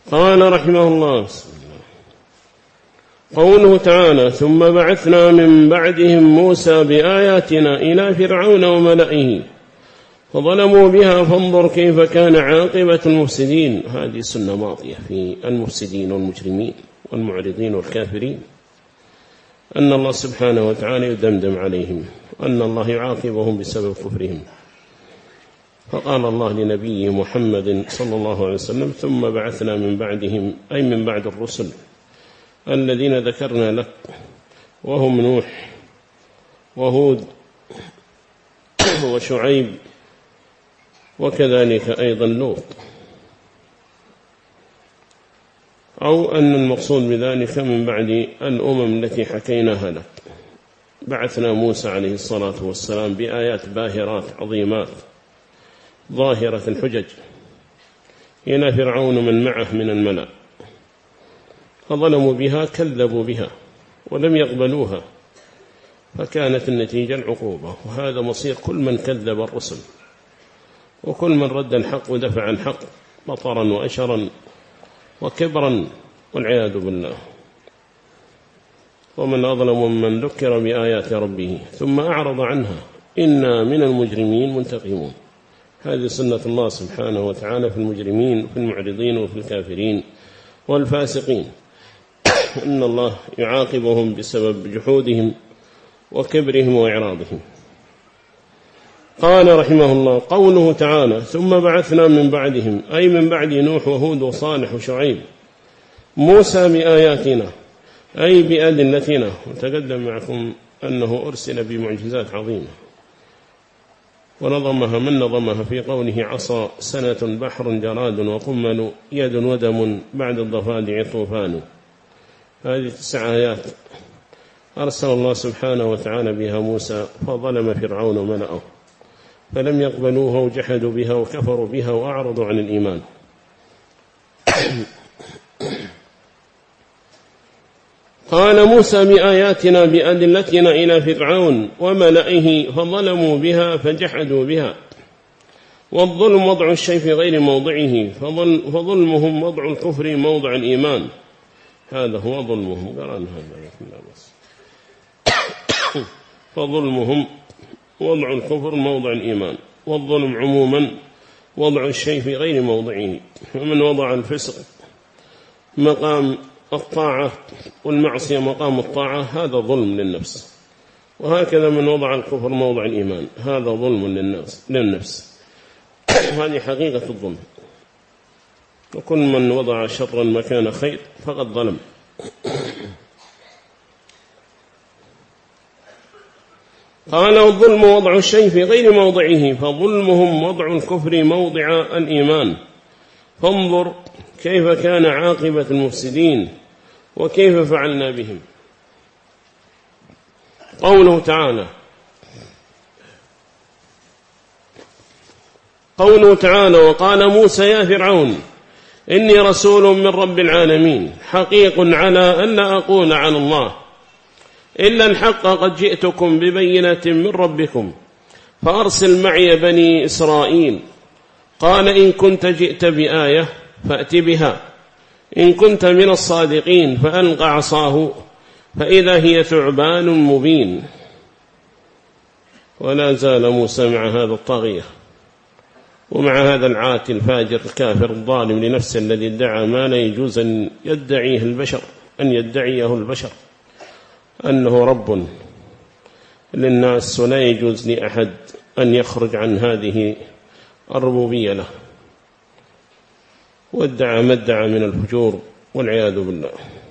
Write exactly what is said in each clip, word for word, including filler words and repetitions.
قال رحمه الله: قوله تعالى: ثم بعثنا من بعدهم موسى بآياتنا إلى فرعون وملئه فظلموا بها فانظر كيف كان عاقبة المفسدين. هذه سنة ماضية في المفسدين والمجرمين والمعرضين والكافرين، أن الله سبحانه وتعالى يدمدم عليهم، أن الله يعاقبهم بسبب كفرهم. فقال الله لنبيه محمد صلى الله عليه وسلم: ثم بعثنا من بعدهم، أي من بعد الرسل الذين ذكرنا لك، وهم نوح وهود وشعيب، وكذلك أيضا لوط. أو أن المقصود بذلك من بعد الأمم التي حكيناها لك. بعثنا موسى عليه الصلاة والسلام بآيات باهرات عظيمات ظاهرة الحجج إلى فرعون من معه من الملأ، فظلموا بها، كذبوا بها ولم يقبلوها، فكانت النتيجة العقوبة. وهذا مصير كل من كذب الرسل، وكل من رد الحق ودفع الحق بطرا وأشرا وكبرا والعياذ بالله. ومن أظلم ممن ذكر بآيات ربه ثم أعرض عنها إنا من المجرمين منتقمون. هذه سنة الله سبحانه وتعالى في المجرمين وفي المعرضين وفي الكافرين والفاسقين، إن الله يعاقبهم بسبب جحودهم وكبرهم وإعراضهم. قال رحمه الله: قوله تعالى: ثم بعثنا من بعدهم، أي من بعد نوح وهود وصالح وشعيب، موسى بآياتنا، أي بأدلتنا. وتقدم معكم أنه أرسل بمعجزات عظيمة، ونظمها من نظمها في قوله: عصا سنة بحر جراد وقمل يد ودم بعد الضفادع طوفان. هذه تسع آيات أرسل الله سبحانه وتعالى بها موسى، فظلم فرعون وملأه، فلم يقبلوها وجحدوا بها وكفروا بها وأعرضوا عن الإيمان. قال موسى: بآياتنا بأدلتنا إلى فرعون وملئه فظلموا بها فجحدوا بها. والظلم وضع الشيء في غير موضعه، فظلمهم وضع الكفر موضع الإيمان. هذا هو ظلمهم. قرأنا هذا بس. فظلمهم وضع الكفر موضع الإيمان، والظلم عموما وضع الشيء في غير موضعه. ومن وضع الفسق مقام الطاعة والمعصية مقام الطاعة، هذا ظلم للنفس. وهكذا من وضع الكفر موضع الإيمان، هذا ظلم للنفس, للنفس. هذه حقيقة الظلم. وكل من وضع شرا مكان خير فقد ظلم. قال: الظلم وضع الشيء في غير موضعه، فظلمهم وضع الكفر موضع الإيمان. فانظر كيف كان عاقبة المفسدين وكيف فعلنا بهم. قوله تعالى قوله تعالى: وقال موسى يا فرعون إني رسول من رب العالمين، حقيق على أن لا أقول على الله إلا الحق، قد جئتكم ببينة من ربكم فأرسل معي بني إسرائيل. قال: إن كنت جئت بآية فأت بها، إن كنت من الصادقين. فألقى عصاه فإذا هي ثعبان مبين. ولا زال موسى مع هذا الطاغية ومع هذا العاتي الفاجر الكافر الظالم لنفسه، الذي ادعى ما لا يجوز أن يدعيه البشر أن يدعيه البشر أنه رب للناس، ولا يجوز لأحد أن يخرج عن هذه الربوبية له، وادعى ما ادعى من الفجور والعياذ بالله.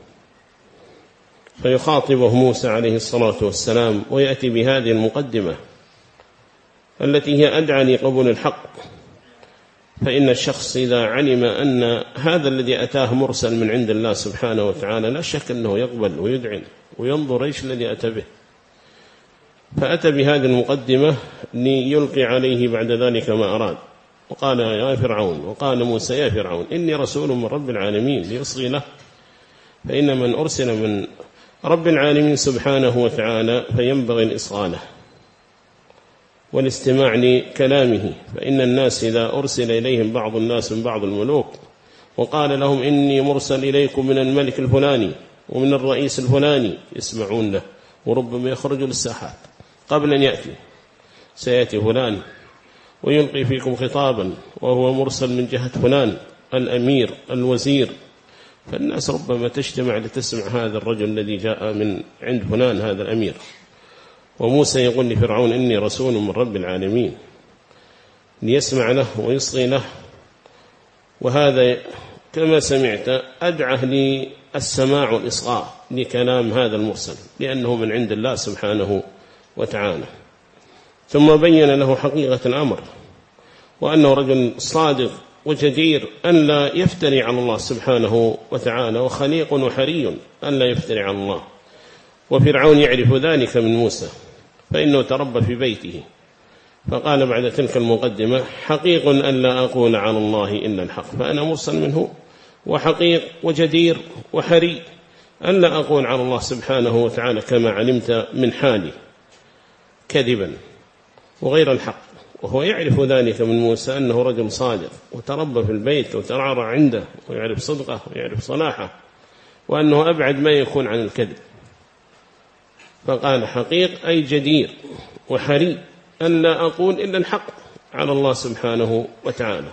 فيخاطبه موسى عليه الصلاة والسلام ويأتي بهذه المقدمة التي هي أدعى لقبول الحق. فإن الشخص إذا علم أن هذا الذي أتاه مرسل من عند الله سبحانه وتعالى، لا شك أنه يقبل ويدعن وينظر إيش الذي أتى به. فأتى بهذه المقدمة ليلقي عليه بعد ذلك ما أراد. وقال يا فرعون، وقال موسى يا فرعون إني رسول من رب العالمين، ليصغي له. فإن من أرسل من رب العالمين سبحانه وتعالى فينبغي الإصغاء له والاستماع لكلامه. فإن الناس إذا أرسل إليهم بعض الناس من بعض الملوك وقال لهم إني مرسل إليكم من الملك الفلاني ومن الرئيس الفلاني، يسمعون له، وربما يخرجوا للساحات قبل أن يأتي، سيأتي فلان ويلقي فيكم خطابا وهو مرسل من جهة فلان الأمير الوزير، فالناس ربما تجتمع لتسمع هذا الرجل الذي جاء من عند فلان هذا الأمير. وموسى يقول لفرعون إني رسول من رب العالمين، ليسمع له ويصغي له. وهذا كما سمعت أدعه للسماع والإصغاء لكلام هذا المرسل، لأنه من عند الله سبحانه وتعالى. ثم بين له حقيقة الأمر، وأنه رجل صادق وجدير أن لا يفتري على الله سبحانه وتعالى، وخليق وحري أن لا يفتري على الله. وفرعون يعرف ذلك من موسى، فإنه تربى في بيته، فقال بعد تلك المقدمة: حقيق أن لا أقول على الله إلا الحق، فأنا مرسل منه، وحقيق وجدير وحري أن لا أقول على الله سبحانه وتعالى كما علمت من حالي كذبا وغير الحق. وهو يعرف ذلك من موسى أنه رجل صادق وتربى في البيت وترعرع عنده ويعرف صدقه ويعرف صلاحه، وأنه أبعد ما يكون عن الكذب. فقال: حقيق أي جدير وحري أن لا أقول إلا الحق على الله سبحانه وتعالى.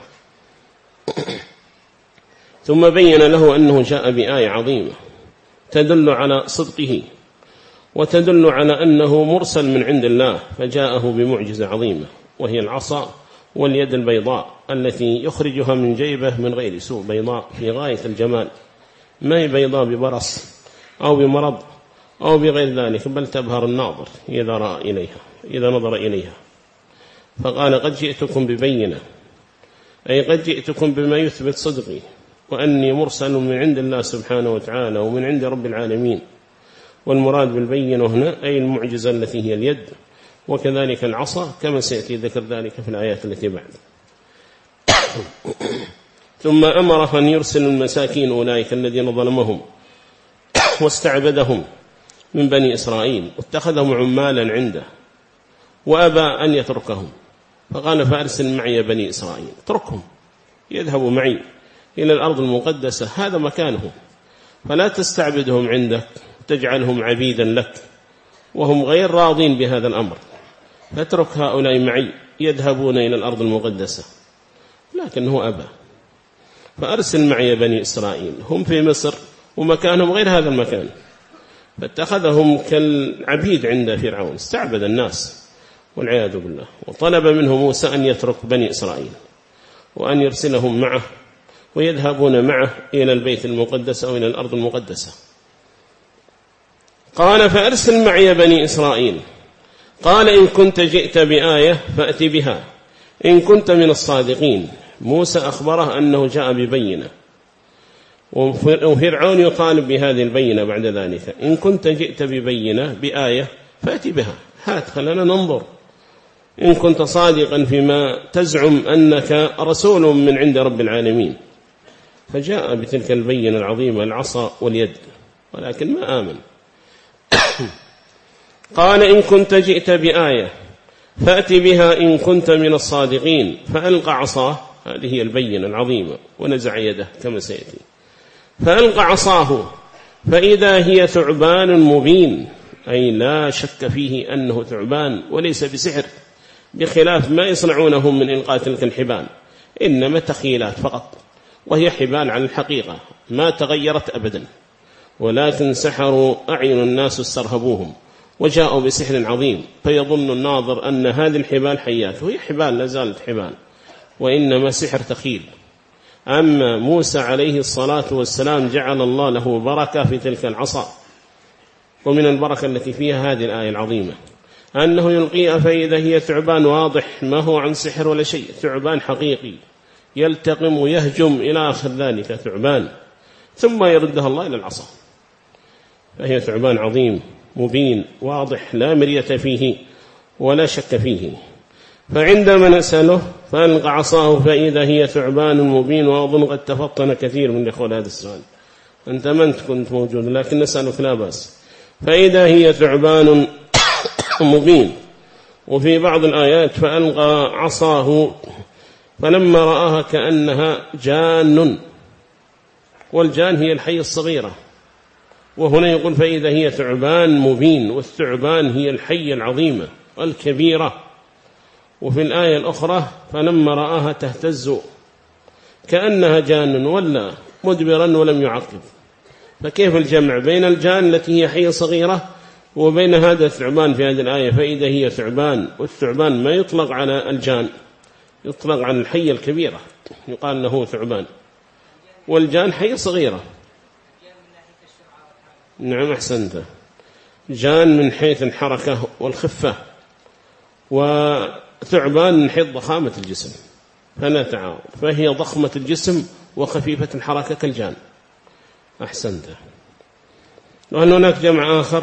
ثم بين له أنه جاء بآية عظيمة تدل على صدقه وتدل على أنه مرسل من عند الله، فجاءه بمعجزة عظيمة، وهي العصا واليد البيضاء التي يخرجها من جيبه من غير سوء، بيضاء في غاية الجمال، ما هي بيضاء ببرص أو بمرض أو بغير ذلك، بل تبهر الناظر إذا رأى إليها إذا نظر إليها. فقال: قد جئتكم ببينة، أي قد جئتكم بما يثبت صدقي، وأني مرسل من عند الله سبحانه وتعالى ومن عند رب العالمين. والمراد بالبينة هنا أي المعجزة التي هي اليد، وكذلك العصا كما سيأتي ذكر ذلك في الآيات التي بعد. ثم أمره أن يرسل المساكين أولئك الذين ظلمهم واستعبدهم من بني إسرائيل واتخذهم عمالا عنده، وأبى أن يتركهم، فقال: فأرسل معي بني إسرائيل، اتركهم يذهبوا معي إلى الأرض المقدسة، هذا مكانهم، فلا تستعبدهم عندك وتجعلهم عبيدا لك وهم غير راضين بهذا الأمر، فاترك هؤلاء معي يذهبون إلى الأرض المقدسة. لكنه أبى، فأرسل معي بني إسرائيل، هم في مصر ومكانهم غير هذا المكان، فاتخذهم كالعبيد عند فرعون، استعبد الناس والعياذ بالله. وطلب منه موسى أن يترك بني إسرائيل وأن يرسلهم معه ويذهبون معه إلى البيت المقدس أو إلى الأرض المقدسة. قال: فأرسل معي بني إسرائيل. قال: إن كنت جئت بآية فأت بها إن كنت من الصادقين. موسى أخبره أنه جاء ببينة، وفرعون يطالب بهذه البينة بعد ذلك: إن كنت جئت ببينة بآية فأت بها، هات خلنا ننظر إن كنت صادقا فيما تزعم أنك رسول من عند رب العالمين. فجاء بتلك البينة العظيمة، العصا واليد، ولكن ما آمن. قال: إن كنت جئت بآية فأت بها إن كنت من الصادقين. فألقى عصاه، هذه هي البينة العظيمة، ونزع يده كما سيأتي. فألقى عصاه فإذا هي ثعبان مبين، أي لا شك فيه أنه ثعبان وليس بسحر، بخلاف ما يصنعونه من إلقاء تلك الحبال، إنما تخيلات فقط، وهي حبال عن الحقيقة ما تغيرت أبدا، ولكن سحروا أعين الناس استرهبوهم وجاءوا بسحر عظيم، فيظن الناظر أن هذه الحبال حيات، وهي حبال لا زالت حبال، وإنما سحر تخيل. أما موسى عليه الصلاة والسلام جعل الله له بركة في تلك العصا، ومن البركة التي فيها هذه الآية العظيمة أنه يلقيها فإذا هي ثعبان واضح، ما هو عن سحر ولا شيء، ثعبان حقيقي يلتقم ويهجم إلى آخر ذلك ثعبان، ثم يردها الله إلى العصا، فهي ثعبان عظيم مبين واضح لا مرية فيه ولا شك فيه. فعندما نسأله فألقى عصاه فإذا هي ثعبان مبين، وأظن قد تفطن كثير من الإخوة هذا السؤال، أنت من كنت موجود، لكن نسألك لا بأس. فإذا هي ثعبان مبين. وفي بعض الآيات فألقى عصاه فلما رآها كأنها جان، والجان هي الحية الصغيرة، وهنا يقول فإذا هي ثعبان مبين، والثعبان هي الحية العظيمة الكبيرة. وفي الآية الأخرى فلما رآها تهتز كأنها جان ولا مدبرا ولم يعقب. فكيف الجمع بين الجان التي هي حية صغيرة وبين هذا الثعبان في هذه الآية؟ فإذا هي ثعبان، والثعبان ما يطلق على الجان، يطلق على الحية الكبيرة يقال له ثعبان، والجان حية صغيرة. نعم أحسنت، جان من حيث الحركة والخفة، وثعبان من حيث ضخامة الجسم، فلا تعارض، فهي ضخمة الجسم وخفيفة الحركة كالجان. أحسنت. وهل هناك جمع آخر؟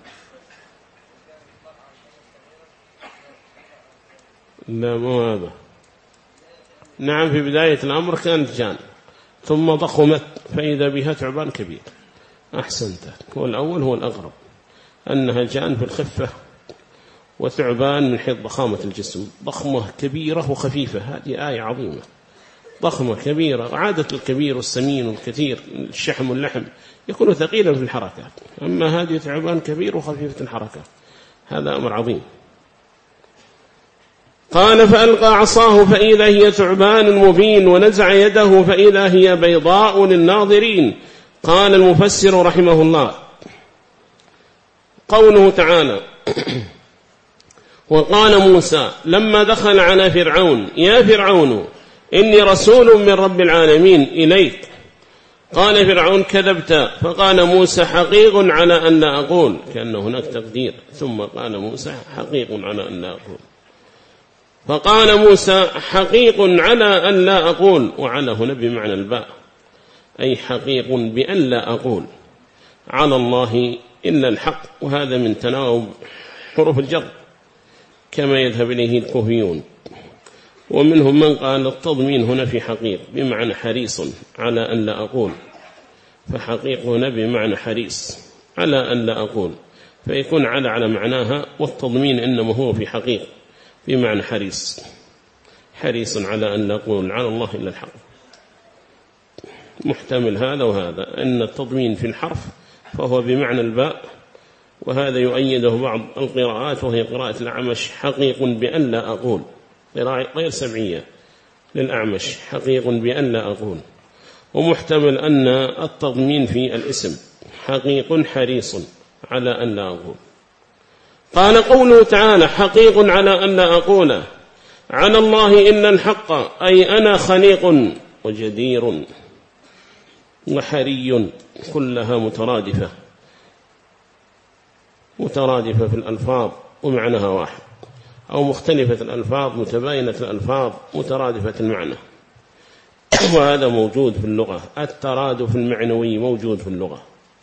لا مو هذا. نعم في بداية الأمر كانت جان ثم ضخمت فإذا بها ثعبان كبير. أحسنت، هو الأول هو الأغرب، أنها جان في الخفة وثعبان من حيث ضخامة الجسم، ضخمة كبيرة وخفيفة. هذه آية عظيمة، ضخمة كبيرة. عادة الكبير والسمين والكثير الشحم واللحم يكون ثقيلا في الحركة، أما هذه ثعبان كبير وخفيفة الحركة، هذا أمر عظيم. قال فألقى عصاه فإذا هي ثعبان مبين ونزع يده فإذا هي بيضاء للناظرين. قال المفسر رحمه الله قوله تعالى وقال موسى لما دخل على فرعون يا فرعون إني رسول من رب العالمين إليك. قال فرعون كذبت. فقال موسى حقيق على أن لا أقول، كأن هناك تقدير، ثم قال موسى حقيق على أن لا أقول. فقال موسى حقيق على أن لا أقول، وعلى هنا بمعنى الباء، أي حقيق بأن لا أقول على الله إلا الحق، وهذا من تناوب حروف الجر كما يذهب إليه الكوفيون. ومنهم من قال التضمين هنا في حقيق بمعنى حريص على أن لا أقول، فحقيق هنا بمعنى حريص على أن لا أقول، فيكون على على معناها، والتضمين إنما هو في حقيق بمعنى حريص، حريص على أن لا أقول على الله إلا الحق. محتمل هذا وهذا، أن التضمين في الحرف فهو بمعنى الباء، وهذا يؤيده بعض القراءات وهي قراءة الأعمش حقيق بأن لا أقول، قراءة غير سبعية للأعمش حقيق بأن لا أقول. ومحتمل أن التضمين في الاسم حقيق حريص على أن لا أقول. قال قوله تعالى حقيق على أن لا أقول على الله إلا الحق، أي أنا خليق وجدير وحري، كلها مترادفة مترادفة في الألفاظ ومعناها واحد، أو مختلفة الألفاظ متباينة الألفاظ مترادفة المعنى، وهذا موجود في اللغة، الترادف المعنوي موجود في اللغة.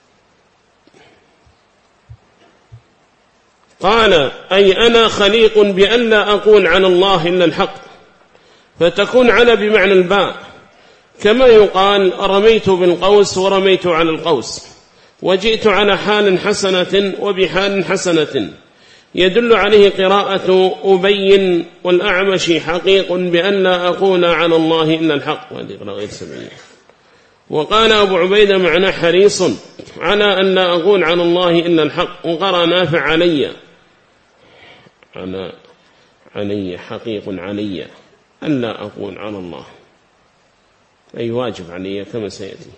قال أي أنا خليق بأن لا أقول على الله إلا الحق، فتكون على بمعنى الباء، كما يقال رميت بالقوس ورميت على القوس، وجئت على حال حسنة وبحال حسنة، يدل عليه قراءة أبين والأعمش حقيق بأن لا أقول على الله إلا الحق، وهذه قراءة غير سبعية. وقال أبو عبيدة معنى حريص على أن لا أقول على الله إلا الحق، وقرأ نافع علي على علي حقيق علي أن لا أقول على الله، أي واجب علي كما سيأتي.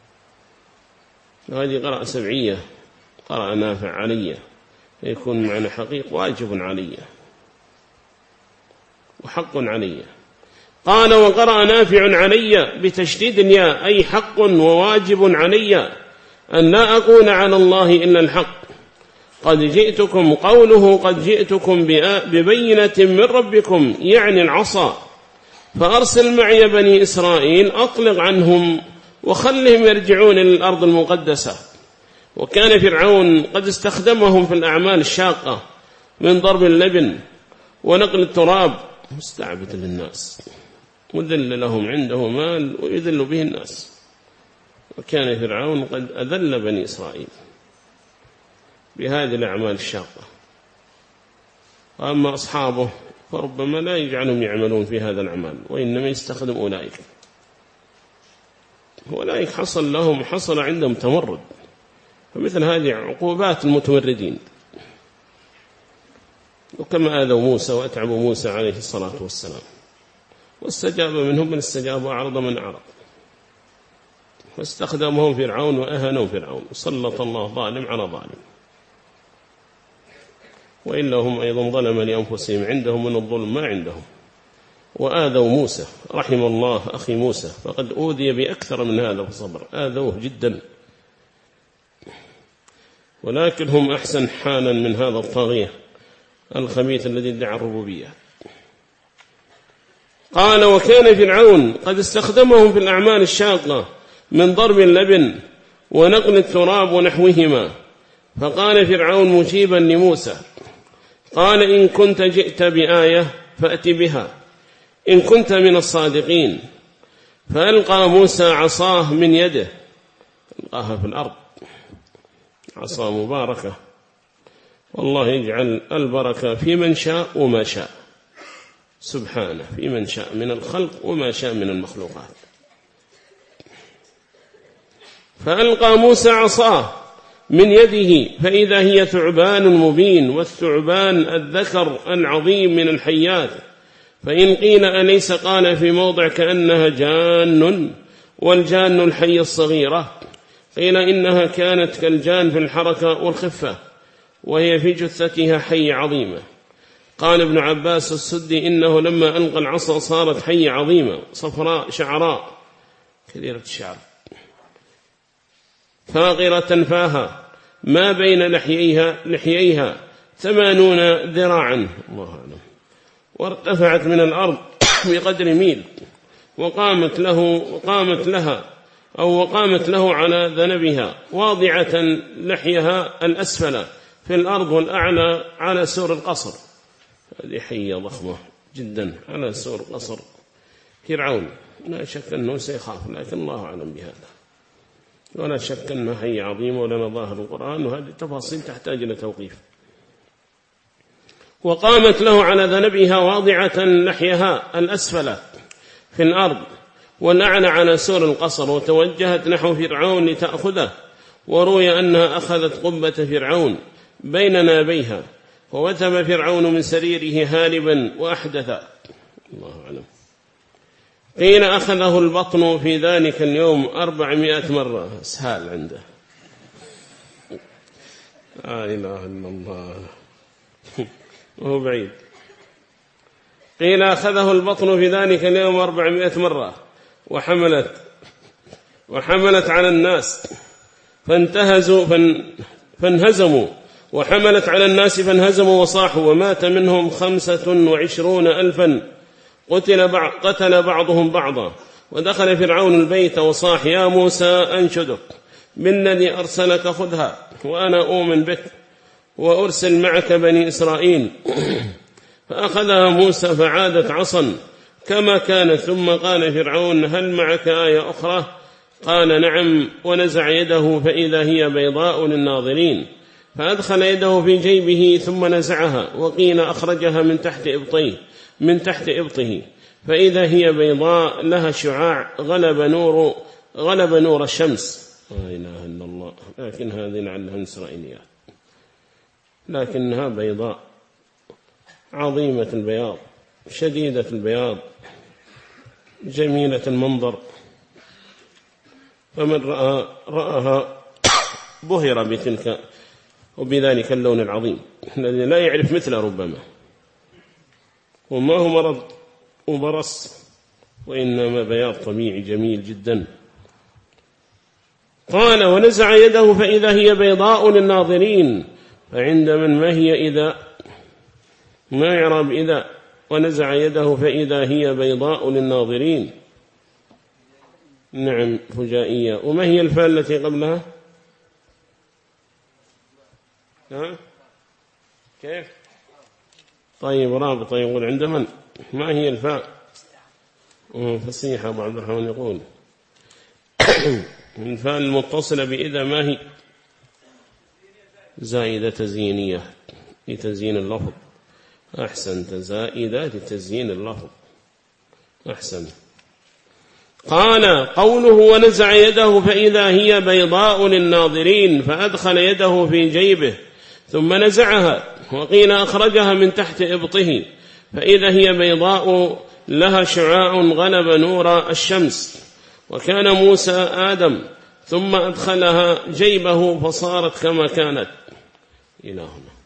وهذه قراءة سبعية، قرأ نافع علي، يكون معنى حقيق واجب علي وحق علي. قال وقرأ نافع علي بتشديد الياء، أي حق وواجب علي أن لا أقول على الله إلا الحق. قد جئتكم، قوله قد جئتكم ببينة من ربكم يعني العصا، فأرسل معي بني إسرائيل أطلق عنهم وخلهم يرجعون إلى الأرض المقدسة. وكان فرعون قد استخدمهم في الأعمال الشاقة من ضرب اللبن ونقل التراب، مستعبد للناس، مذل لهم، عنده مال ويذل به الناس. وكان فرعون قد أذل بني إسرائيل بهذه الأعمال الشاقة. وأما أصحابه فربما لا يجعلهم يعملون في هذا الأعمال، وإنما يستخدم أولئك. أولئك حصل لهم حصل عندهم تمرد، فمثل هذه عقوبات المتمردين. وكما آذوا موسى وأتعبوا موسى عليه الصلاة والسلام، واستجاب منهم من استجاب وأعرض من أعرض، واستخدمهم فرعون وأهنوا فرعون، وسلط الله ظالم على ظالم. وإلا هم أيضا ظلم لأنفسهم، عندهم من الظلم ما عندهم. وآذوا موسى، رحم الله أخي موسى، فقد أوذي بأكثر من هذا فصبر، آذوه جدا، ولكن هم أحسن حالا من هذا الطاغية الخبيث الذي ادعى الربوبية. قال: وكان فرعون قد استخدمهم في الأعمال الشاقة من ضرب اللبن ونقل التراب ونحوهما. فقال فرعون مجيبا لموسى: قال: إن كنت جئت بآية فأت بها إن كنت من الصادقين. فألقى موسى عصاه من يده، ألقاها في الأرض، عصا مباركة، والله يجعل البركة في من شاء وما شاء سبحانه، في من شاء من الخلق وما شاء من المخلوقات. فألقى موسى عصاه من يده فإذا هي ثعبان مبين، والثعبان الذكر العظيم من الحيات. فإن قيل أليس قال في موضع كأنها جان، والجان الحي الصغيرة؟ قيل إنها كانت كالجان في الحركة والخفة، وهي في جثتها حي عظيمة. قال ابن عباس السدي: إنه لما ألقى العصا صارت حي عظيمة صفراء شعراء كثيرة الشعر، فاغرة فاها، ما بين لحييها لحييها ثمانون ذراعا، الله أعلم، وارتفعت من الأرض بقدر ميل، وقامت له قامت لها أو وقامت له على ذنبها، واضعة لحيها الأسفل في الأرض والأعلى على سور القصر. هذه حية ضخمة جدا على سور قصر فرعون، لا شك أنه سيخاف، لكن الله أعلم بهذا، ولا شك أنها حية عظيمة، ولنا ظاهر القرآن، وهذه التفاصيل تحتاج إلى توقيف. وقامت له على ذنبها واضعة لحيها الأسفل في الأرض والأعلى على سور القصر، وتوجهت نحو فرعون لتأخذه. وروي أنها أخذت قبة فرعون بين نابيها، ووثب فرعون من سريره هاربا وأحدث، الله أعلم. قيل أخذه البطن في ذلك اليوم أربعمائة مرة، أسهال عنده، لا إله إلا الله، وهو بعيد. قيل أخذه البطن في ذلك اليوم أربعمائة مرة، وحملت وحملت على الناس فانتهزوا فانهزموا وحملت على الناس فانهزموا وصاحوا، ومات منهم خمسة وعشرون ألفا، قتل, بعض قتل بعضهم بعضا. ودخل فرعون البيت وصاح: يا موسى أنشدك بالذي أرسلك خذها، وأنا أؤمن بك وأرسل معك بني إسرائيل. فأخذها موسى فعادت عصا كما كانت. ثم قال فرعون: هل معك آية أخرى؟ قال: نعم. ونزع يده فإذا هي بيضاء للناظرين، فأدخل يده في جيبه ثم نزعها، وقيل أخرجها من تحت إبطيه من تحت إبطه فإذا هي بيضاء لها شعاع غلب نور غلب نور الشمس. لا إله إلا الله. لكن هذه لعلها إسرائيليات، لكنها بيضاء عظيمة البياض شديدة البياض جميلة المنظر، فمن رأى رآها بهر بتلك وبذلك اللون العظيم الذي لا يعرف مثله ربما، وما هو مرض وبرص، وإنما بياض طبيعي جميل جدا. قال: ونزع يده فإذا هي بيضاء للناظرين. فعند من ما هي إذا ما يعرب إذا ونزع يده فإذا هي بيضاء للناظرين. نعم فجائية. وما هي الفاء التي قبلها؟ ها؟ كيف؟ طيب رابطة يقول عند من؟ ما هي الفاء؟ فصيحة أبو عبد الرحمن يقول الفاء المتصلة بإذا ما هي؟ زائدة تزيينية لتزيين اللفظ. أحسنت، زائدة لتزيين اللفظ، أحسن. قال قوله ونزع يده فإذا هي بيضاء للناظرين، فأدخل يده في جيبه ثم نزعها، وقيل أخرجها من تحت إبطه فإذا هي بيضاء لها شعاع غلب نور الشمس. وكان موسى آدم ثم أدخلها جيبه فصارت كما كانت. إلى هنا.